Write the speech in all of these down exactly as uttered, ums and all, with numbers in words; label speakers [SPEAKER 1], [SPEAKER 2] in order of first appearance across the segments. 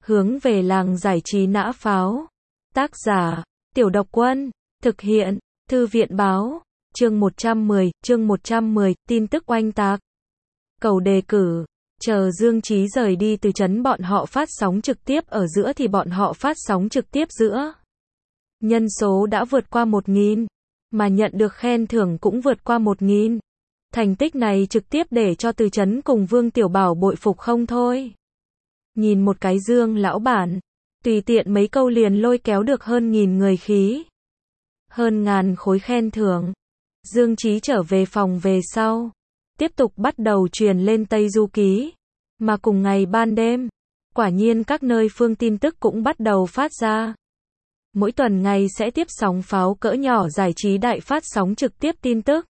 [SPEAKER 1] Hướng về làng giải trí nã pháo. Tác giả, Tiểu Độc Quân. Thực hiện, Thư viện báo. Chương một trăm mười, chương một trăm mười, tin tức oanh tạc. Cầu đề cử. Chờ Dương Chí rời đi từ trấn bọn họ phát sóng trực tiếp ở giữa thì bọn họ phát sóng trực tiếp giữa. Nhân số đã vượt qua một nghìn, mà nhận được khen thưởng cũng vượt qua một nghìn. Thành tích này trực tiếp để cho Từ Chấn cùng Vương Tiểu Bảo bội phục không thôi. Nhìn một cái Dương lão bản, tùy tiện mấy câu liền lôi kéo được hơn nghìn người khí. Hơn ngàn khối khen thưởng. Dương Chí trở về phòng về sau, tiếp tục bắt đầu truyền lên Tây Du Ký. Mà cùng ngày ban đêm, quả nhiên các nơi phương tin tức cũng bắt đầu phát ra. Mỗi tuần ngày sẽ tiếp sóng pháo cỡ nhỏ giải trí đại phát sóng trực tiếp tin tức.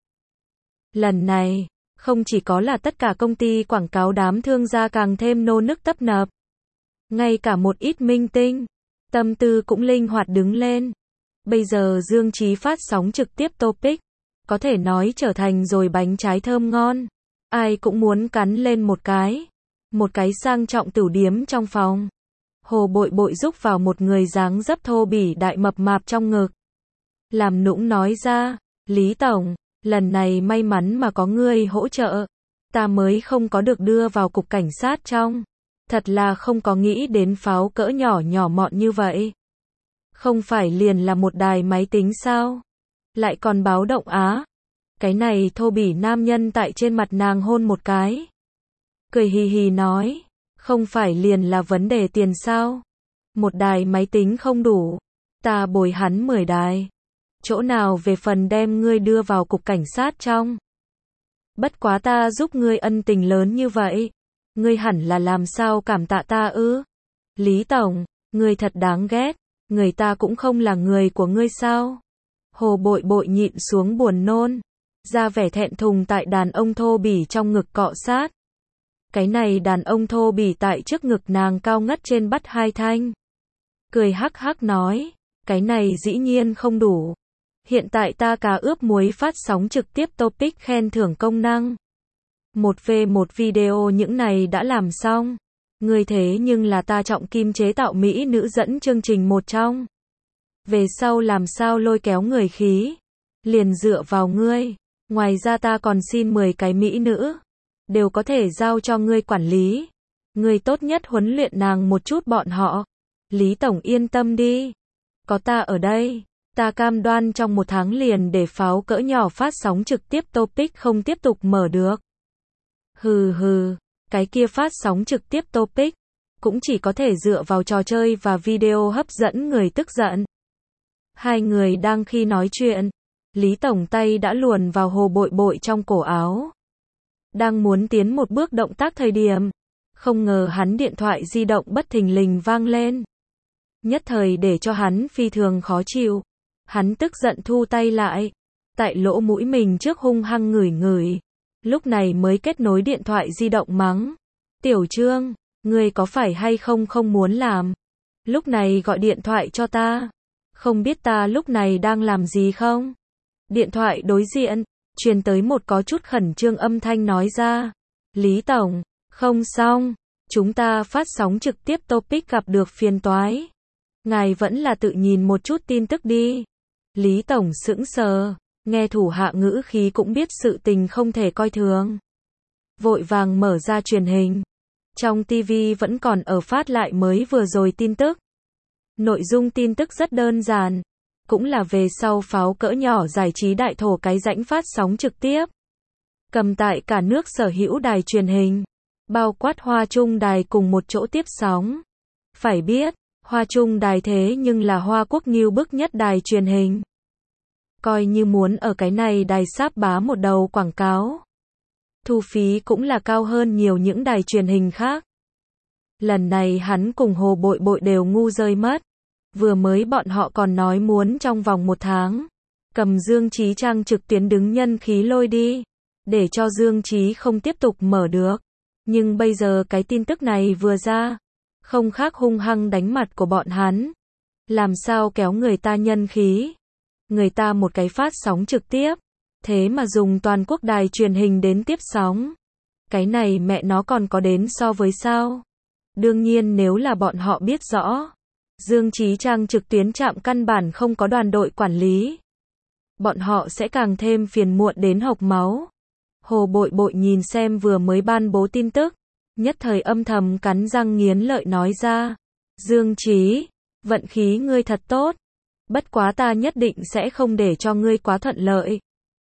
[SPEAKER 1] Lần này, không chỉ có là tất cả công ty quảng cáo đám thương gia càng thêm nô nức tấp nập. Ngay cả một ít minh tinh, tâm tư cũng linh hoạt đứng lên. Bây giờ Dương Chí phát sóng trực tiếp topic, có thể nói trở thành rồi bánh trái thơm ngon. Ai cũng muốn cắn lên một cái. Một cái sang trọng tửu điếm trong phòng. Hồ Bội Bội rúc vào một người dáng dấp thô bỉ đại mập mạp trong ngực. Làm nũng nói ra, Lý Tổng, lần này may mắn mà có ngươi hỗ trợ. Ta mới không có được đưa vào cục cảnh sát trong. Thật là không có nghĩ đến pháo cỡ nhỏ nhỏ mọn như vậy. Không phải liền là một đài máy tính sao? Lại còn báo động á. Cái này thô bỉ nam nhân tại trên mặt nàng hôn một cái. Cười hì hì nói, không phải liền là vấn đề tiền sao? Một đài máy tính không đủ. Ta bồi hắn mười đài. Chỗ nào về phần đem ngươi đưa vào cục cảnh sát trong. Bất quá ta giúp ngươi ân tình lớn như vậy. Ngươi hẳn là làm sao cảm tạ ta ư? Lý Tổng, ngươi thật đáng ghét. Người ta cũng không là người của ngươi sao? Hồ Bội Bội nhịn xuống buồn nôn. Ra vẻ thẹn thùng tại đàn ông thô bỉ trong ngực cọ sát. Cái này đàn ông thô bỉ tại trước ngực nàng cao ngất trên bắt hai thanh. Cười hắc hắc nói, cái này dĩ nhiên không đủ. Hiện tại ta cá ướp muối phát sóng trực tiếp topic khen thưởng công năng. Một về một video những này đã làm xong. Ngươi thế nhưng là ta trọng kim chế tạo mỹ nữ dẫn chương trình một trong. Về sau làm sao lôi kéo người khí. Liền dựa vào ngươi. Ngoài ra ta còn xin mười cái mỹ nữ. Đều có thể giao cho ngươi quản lý. Ngươi tốt nhất huấn luyện nàng một chút bọn họ. Lý Tổng yên tâm đi. Có ta ở đây. Ta cam đoan trong một tháng liền để pháo cỡ nhỏ phát sóng trực tiếp topic không tiếp tục mở được. Hừ hừ. Cái kia phát sóng trực tiếp topic. Cũng chỉ có thể dựa vào trò chơi và video hấp dẫn người tức giận. Hai người đang khi nói chuyện. Lý Tổng tay đã luồn vào Hồ Bội Bội trong cổ áo. Đang muốn tiến một bước động tác thời điểm. Không ngờ hắn điện thoại di động bất thình lình vang lên. Nhất thời để cho hắn phi thường khó chịu. Hắn tức giận thu tay lại. Tại lỗ mũi mình trước hung hăng ngửi ngửi. Lúc này mới kết nối điện thoại di động mắng. Tiểu Trương, ngươi có phải hay không không muốn làm? Lúc này gọi điện thoại cho ta. Không biết ta lúc này đang làm gì không? Điện thoại đối diện, truyền tới một có chút khẩn trương âm thanh nói ra. Lý Tổng, không xong, chúng ta phát sóng trực tiếp topic gặp được phiền toái. Ngài vẫn là tự nhìn một chút tin tức đi. Lý Tổng sững sờ, nghe thủ hạ ngữ khí cũng biết sự tình không thể coi thường. Vội vàng mở ra truyền hình. Trong ti vi vẫn còn ở phát lại mới vừa rồi tin tức. Nội dung tin tức rất đơn giản. Cũng là về sau pháo cỡ nhỏ giải trí đại thổ cái rãnh phát sóng trực tiếp. Cầm tại cả nước sở hữu đài truyền hình. Bao quát Hoa Trung đài cùng một chỗ tiếp sóng. Phải biết, Hoa Trung đài thế nhưng là Hoa Quốc nghiêu bức nhất đài truyền hình. Coi như muốn ở cái này đài sáp bá một đầu quảng cáo. Thu phí cũng là cao hơn nhiều những đài truyền hình khác. Lần này hắn cùng Hồ Bội Bội đều ngu rơi mất. Vừa mới bọn họ còn nói muốn trong vòng một tháng. Cầm Dương Chí trang trực tuyến đứng nhân khí lôi đi. Để cho Dương Chí không tiếp tục mở được. Nhưng bây giờ cái tin tức này vừa ra. Không khác hung hăng đánh mặt của bọn hắn. Làm sao kéo người ta nhân khí. Người ta một cái phát sóng trực tiếp. Thế mà dùng toàn quốc đài truyền hình đến tiếp sóng. Cái này mẹ nó còn có đến so với sao. Đương nhiên nếu là bọn họ biết rõ, Dương Chí Trang trực tuyến trạm căn bản không có đoàn đội quản lý, bọn họ sẽ càng thêm phiền muộn đến hộc máu. Hồ Bội Bội nhìn xem vừa mới ban bố tin tức, nhất thời âm thầm cắn răng nghiến lợi nói ra, Dương Chí, vận khí ngươi thật tốt, bất quá ta nhất định sẽ không để cho ngươi quá thuận lợi.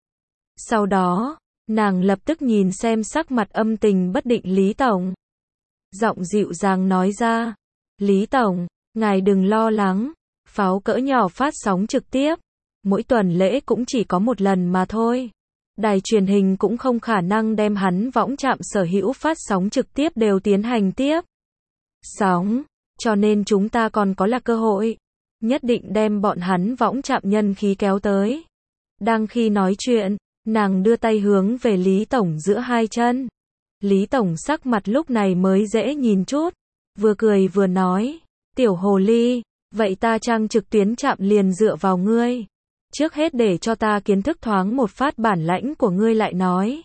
[SPEAKER 1] Sau đó, nàng lập tức nhìn xem sắc mặt âm tình bất định Lý Tổng. Giọng dịu dàng nói ra, Lý Tổng, ngài đừng lo lắng, pháo cỡ nhỏ phát sóng trực tiếp, mỗi tuần lễ cũng chỉ có một lần mà thôi. Đài truyền hình cũng không khả năng đem hắn võng trạm sở hữu phát sóng trực tiếp đều tiến hành tiếp sóng, cho nên chúng ta còn có là cơ hội, nhất định đem bọn hắn võng trạm nhân khí kéo tới. Đang khi nói chuyện, nàng đưa tay hướng về Lý Tổng giữa hai chân. Lý Tổng sắc mặt lúc này mới dễ nhìn chút, vừa cười vừa nói, tiểu hồ ly, vậy ta trang trực tuyến trạm liền dựa vào ngươi. Trước hết để cho ta kiến thức thoáng một phát bản lãnh của ngươi lại nói.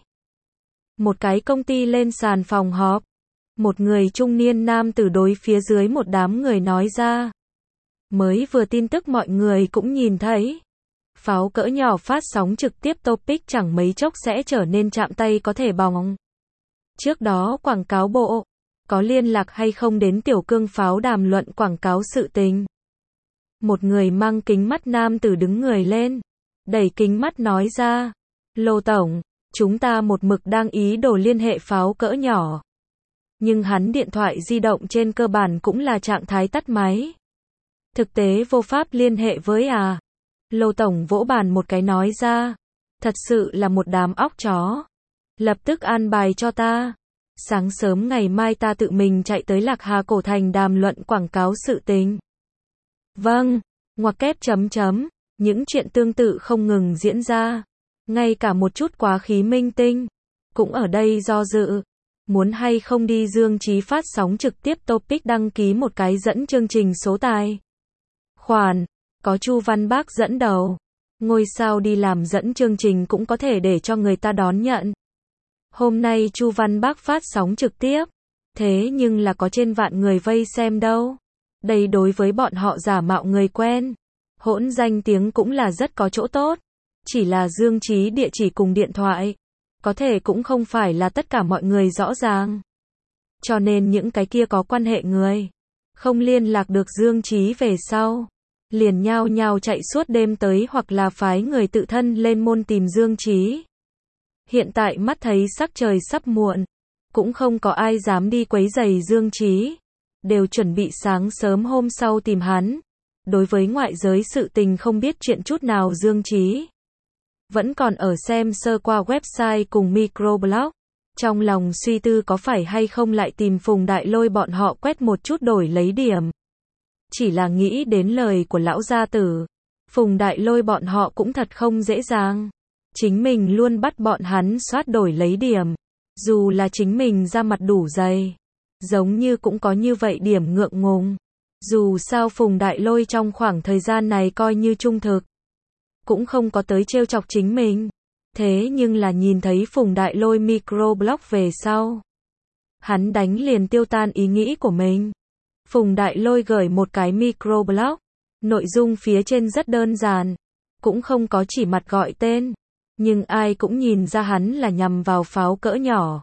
[SPEAKER 1] Một cái công ty lên sàn phòng họp, một người trung niên nam tử đối phía dưới một đám người nói ra. Mới vừa tin tức mọi người cũng nhìn thấy. Pháo cỡ nhỏ phát sóng trực tiếp topic chẳng mấy chốc sẽ trở nên chạm tay có thể bỏng. Trước đó quảng cáo bộ, có liên lạc hay không đến tiểu cương pháo đàm luận quảng cáo sự tình. Một người mang kính mắt nam tử đứng người lên, đẩy kính mắt nói ra, Lô Tổng, chúng ta một mực đang ý đồ liên hệ pháo cỡ nhỏ. Nhưng hắn điện thoại di động trên cơ bản cũng là trạng thái tắt máy. Thực tế vô pháp liên hệ với à. Lô Tổng vỗ bàn một cái nói ra, thật sự là một đám óc chó. Lập tức an bài cho ta. Sáng sớm ngày mai ta tự mình chạy tới Lạc Hà Cổ Thành đàm luận quảng cáo sự tình. Vâng, ngoặc kép chấm chấm, những chuyện tương tự không ngừng diễn ra. Ngay cả một chút quá khí minh tinh, cũng ở đây do dự. Muốn hay không đi Dương Chí phát sóng trực tiếp topic đăng ký một cái dẫn chương trình số tài khoản, có Chu Văn Bác dẫn đầu. Ngôi sao đi làm dẫn chương trình cũng có thể để cho người ta đón nhận. Hôm nay Chu Văn Bác phát sóng trực tiếp, thế nhưng là có trên vạn người vây xem đâu. Đây đối với bọn họ giả mạo người quen, hỗn danh tiếng cũng là rất có chỗ tốt. Chỉ là Dương Chí địa chỉ cùng điện thoại, có thể cũng không phải là tất cả mọi người rõ ràng. Cho nên những cái kia có quan hệ người, không liên lạc được Dương Chí về sau, liền nhao nhao chạy suốt đêm tới hoặc là phái người tự thân lên môn tìm Dương Chí. Hiện tại mắt thấy sắc trời sắp muộn, cũng không có ai dám đi quấy rầy Dương Chí, đều chuẩn bị sáng sớm hôm sau tìm hắn. Đối với ngoại giới sự tình không biết chuyện chút nào Dương Chí, vẫn còn ở xem sơ qua website cùng microblog, trong lòng suy tư có phải hay không lại tìm Phùng Đại Lôi bọn họ quét một chút đổi lấy điểm. Chỉ là nghĩ đến lời của lão gia tử, Phùng Đại Lôi bọn họ cũng thật không dễ dàng. Chính mình luôn bắt bọn hắn soát đổi lấy điểm, dù là chính mình ra mặt đủ dày, giống như cũng có như vậy điểm ngượng ngùng. Dù sao Phùng Đại Lôi trong khoảng thời gian này coi như trung thực, cũng không có tới trêu chọc chính mình. Thế nhưng là nhìn thấy Phùng Đại Lôi microblog về sau, hắn đánh liền tiêu tan ý nghĩ của mình. Phùng Đại Lôi gửi một cái microblog, nội dung phía trên rất đơn giản, cũng không có chỉ mặt gọi tên, nhưng ai cũng nhìn ra hắn là nhằm vào pháo cỡ nhỏ.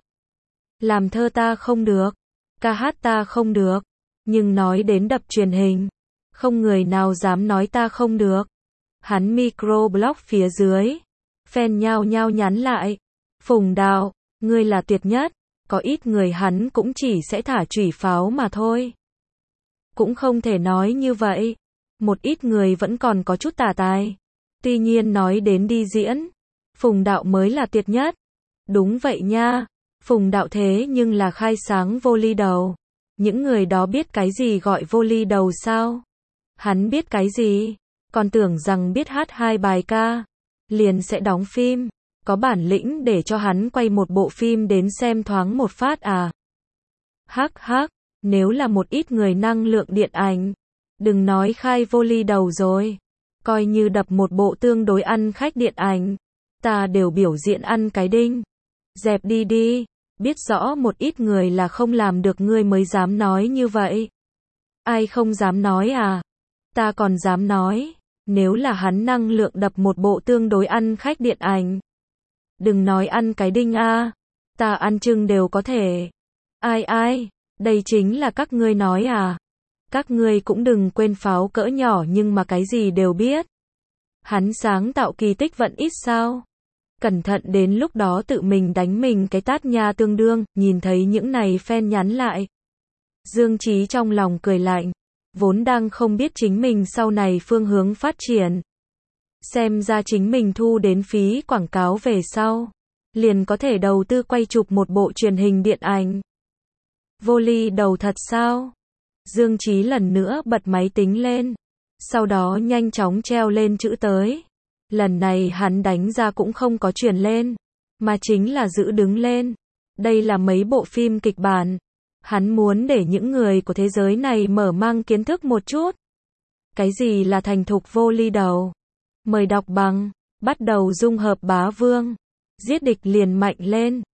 [SPEAKER 1] Làm thơ ta không được, ca hát ta không được, nhưng nói đến đập truyền hình, không người nào dám nói ta không được. Hắn microblog phía dưới, fan nhao nhao nhắn lại, Phùng Đạo, ngươi là tuyệt nhất, có ít người hắn cũng chỉ sẽ thả chủy pháo mà thôi. Cũng không thể nói như vậy, một ít người vẫn còn có chút tà tài. Tuy nhiên nói đến đi diễn, Phùng Đạo mới là tuyệt nhất. Đúng vậy nha, Phùng Đạo thế nhưng là khai sáng vô ly đầu. Những người đó biết cái gì gọi vô ly đầu sao? Hắn biết cái gì? Còn tưởng rằng biết hát hai bài ca, liền sẽ đóng phim, có bản lĩnh để cho hắn quay một bộ phim đến xem thoáng một phát à. Hắc hắc, nếu là một ít người năng lượng điện ảnh, đừng nói khai vô ly đầu rồi, coi như đập một bộ tương đối ăn khách điện ảnh, ta đều biểu diễn ăn cái đinh. Dẹp đi đi, biết rõ một ít người là không làm được ngươi mới dám nói như vậy. Ai không dám nói à? Ta còn dám nói, nếu là hắn năng lượng đập một bộ tương đối ăn khách điện ảnh. Đừng nói ăn cái đinh a, ta ăn chưng đều có thể. Ai ai, đây chính là các ngươi nói à? Các ngươi cũng đừng quên pháo cỡ nhỏ nhưng mà cái gì đều biết. Hắn sáng tạo kỳ tích vẫn ít sao? Cẩn thận đến lúc đó tự mình đánh mình cái tát nha tương đương, nhìn thấy những này fan nhắn lại. Dương Chí trong lòng cười lạnh, vốn đang không biết chính mình sau này phương hướng phát triển. Xem ra chính mình thu đến phí quảng cáo về sau, liền có thể đầu tư quay chụp một bộ truyền hình điện ảnh. Vô ly đầu thật sao? Dương Chí lần nữa bật máy tính lên, sau đó nhanh chóng treo lên chữ tới. Lần này hắn đánh ra cũng không có truyền lên, mà chính là giữ đứng lên. Đây là mấy bộ phim kịch bản. Hắn muốn để những người của thế giới này mở mang kiến thức một chút. Cái gì là thành thục vô ly đầu? Mời đọc bằng, bắt đầu dung hợp bá vương. Giết địch liền mạnh lên.